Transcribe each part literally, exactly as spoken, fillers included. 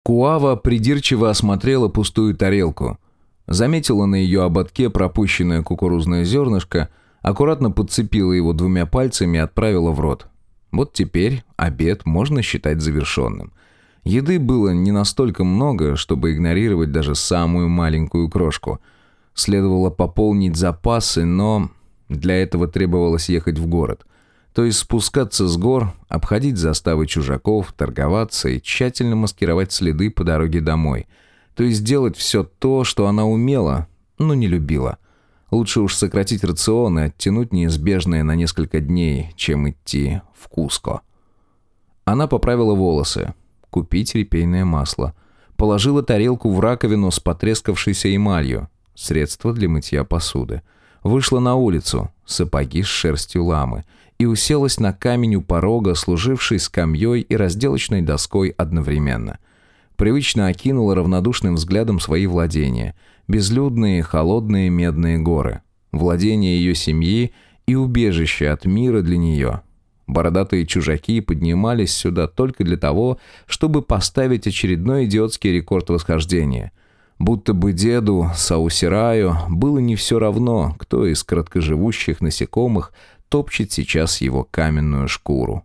Куава придирчиво осмотрела пустую тарелку. Заметила на ее ободке пропущенное кукурузное зернышко, аккуратно подцепила его двумя пальцами и отправила в рот. Вот теперь обед можно считать завершенным. Еды было не настолько много, чтобы игнорировать даже самую маленькую крошку. Следовало пополнить запасы, но для этого требовалось ехать в город. То есть спускаться с гор, обходить заставы чужаков, торговаться и тщательно маскировать следы по дороге домой. То есть делать все то, что она умела, но не любила. Лучше уж сократить рацион и оттянуть неизбежное на несколько дней, чем идти в Куско. Она поправила волосы. Купить репейное масло. Положила тарелку в раковину с потрескавшейся эмалью. Средство для мытья посуды. Вышла на улицу, сапоги с шерстью ламы, и уселась на камень у порога, служивший скамьей и разделочной доской одновременно. Привычно окинула равнодушным взглядом свои владения. Безлюдные, холодные медные горы. Владения ее семьи и убежище от мира для нее. Бородатые чужаки поднимались сюда только для того, чтобы поставить очередной идиотский рекорд восхождения. Будто бы деду Саусираю было не все равно, кто из краткоживущих насекомых топчет сейчас его каменную шкуру.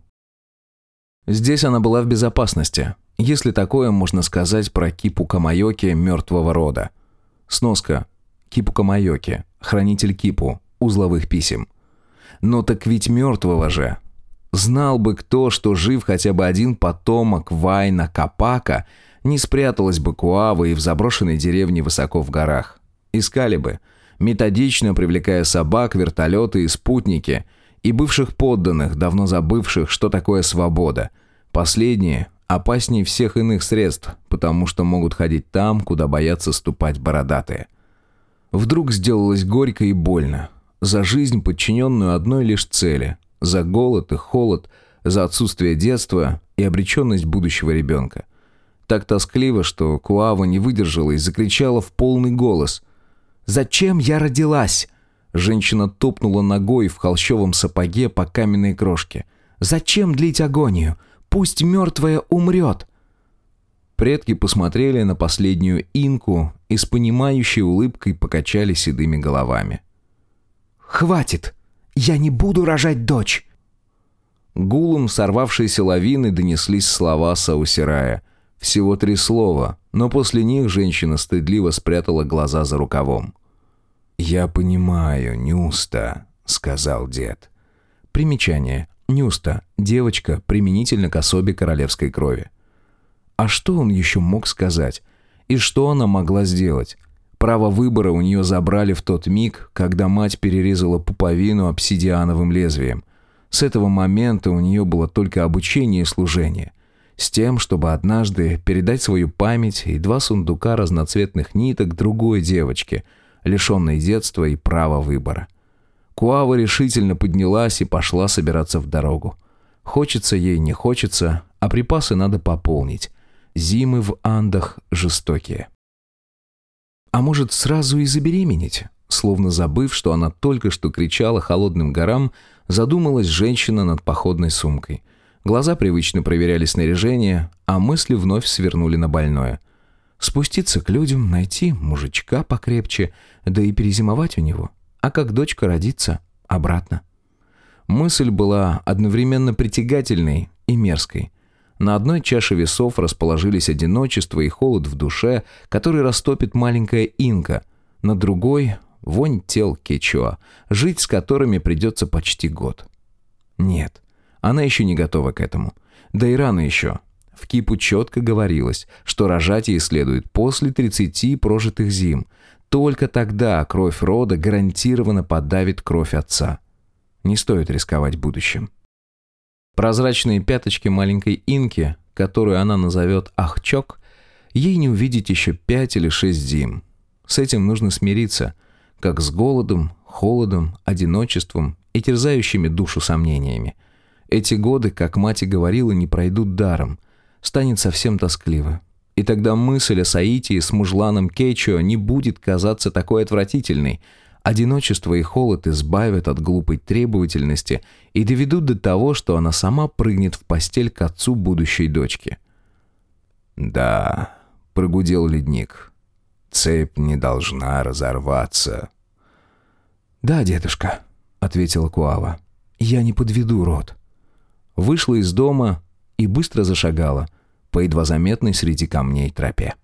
Здесь она была в безопасности, если такое можно сказать про Кипу-Камайоки мертвого рода. Сноска. Кипу-Камайоки, хранитель Кипу, узловых писем. Но так ведь мертвого же. Знал бы кто, что жив хотя бы один потомок Вайна Капака, не спряталась бы Куава и в заброшенной деревне высоко в горах. Искали бы, методично привлекая собак, вертолеты и спутники, и бывших подданных, давно забывших, что такое свобода. Последние опаснее всех иных средств, потому что могут ходить там, куда боятся ступать бородатые. Вдруг сделалось горько и больно. За жизнь, подчиненную одной лишь цели. За голод и холод, за отсутствие детства и обреченность будущего ребенка. Так тоскливо, что Куава не выдержала и закричала в полный голос. «Зачем я родилась?» Женщина топнула ногой в холщовом сапоге по каменной крошке. «Зачем длить агонию? Пусть мертвая умрет!» Предки посмотрели на последнюю инку и с понимающей улыбкой покачали седыми головами. «Хватит! Я не буду рожать дочь!» Гулом сорвавшейся лавины донеслись слова Саусирая. Всего три слова, но после них женщина стыдливо спрятала глаза за рукавом. «Я понимаю, Нюста», — сказал дед. Примечание. Нюста. Девочка, применительно к особе королевской крови. А что он еще мог сказать? И что она могла сделать? Право выбора у нее забрали в тот миг, когда мать перерезала пуповину обсидиановым лезвием. С этого момента у нее было только обучение и служение. С тем, чтобы однажды передать свою память и два сундука разноцветных ниток другой девочке, лишенной детства и права выбора. Куава решительно поднялась и пошла собираться в дорогу. Хочется ей, не хочется, а припасы надо пополнить. Зимы в Андах жестокие. А может, сразу и забеременеть? Словно забыв, что она только что кричала холодным горам, задумалась женщина над походной сумкой. Глаза привычно проверяли снаряжение, а мысли вновь свернули на больное. Спуститься к людям, найти мужичка покрепче, да и перезимовать у него. А как дочка родится, обратно. Мысль была одновременно притягательной и мерзкой. На одной чаше весов расположились одиночество и холод в душе, который растопит маленькая инка. На другой — вонь тел кечуа, жить с которыми придется почти год. Нет. Она еще не готова к этому. Да и рано еще. В Кипу четко говорилось, что рожать ей следует после тридцати прожитых зим. Только тогда кровь рода гарантированно подавит кровь отца. Не стоит рисковать будущим. Прозрачные пяточки маленькой инки, которую она назовет Ахчок, ей не увидеть еще пять или шесть зим. С этим нужно смириться, как с голодом, холодом, одиночеством и терзающими душу сомнениями. Эти годы, как мать и говорила, не пройдут даром. Станет совсем тоскливо. И тогда мысль о соитии с мужланом Кечуа не будет казаться такой отвратительной. Одиночество и холод избавят от глупой требовательности и доведут до того, что она сама прыгнет в постель к отцу будущей дочки. «Да», — прогудел ледник, — «цепь не должна разорваться». «Да, дедушка», — ответила Куава, — «я не подведу род». Вышла из дома и быстро зашагала по едва заметной среди камней тропе.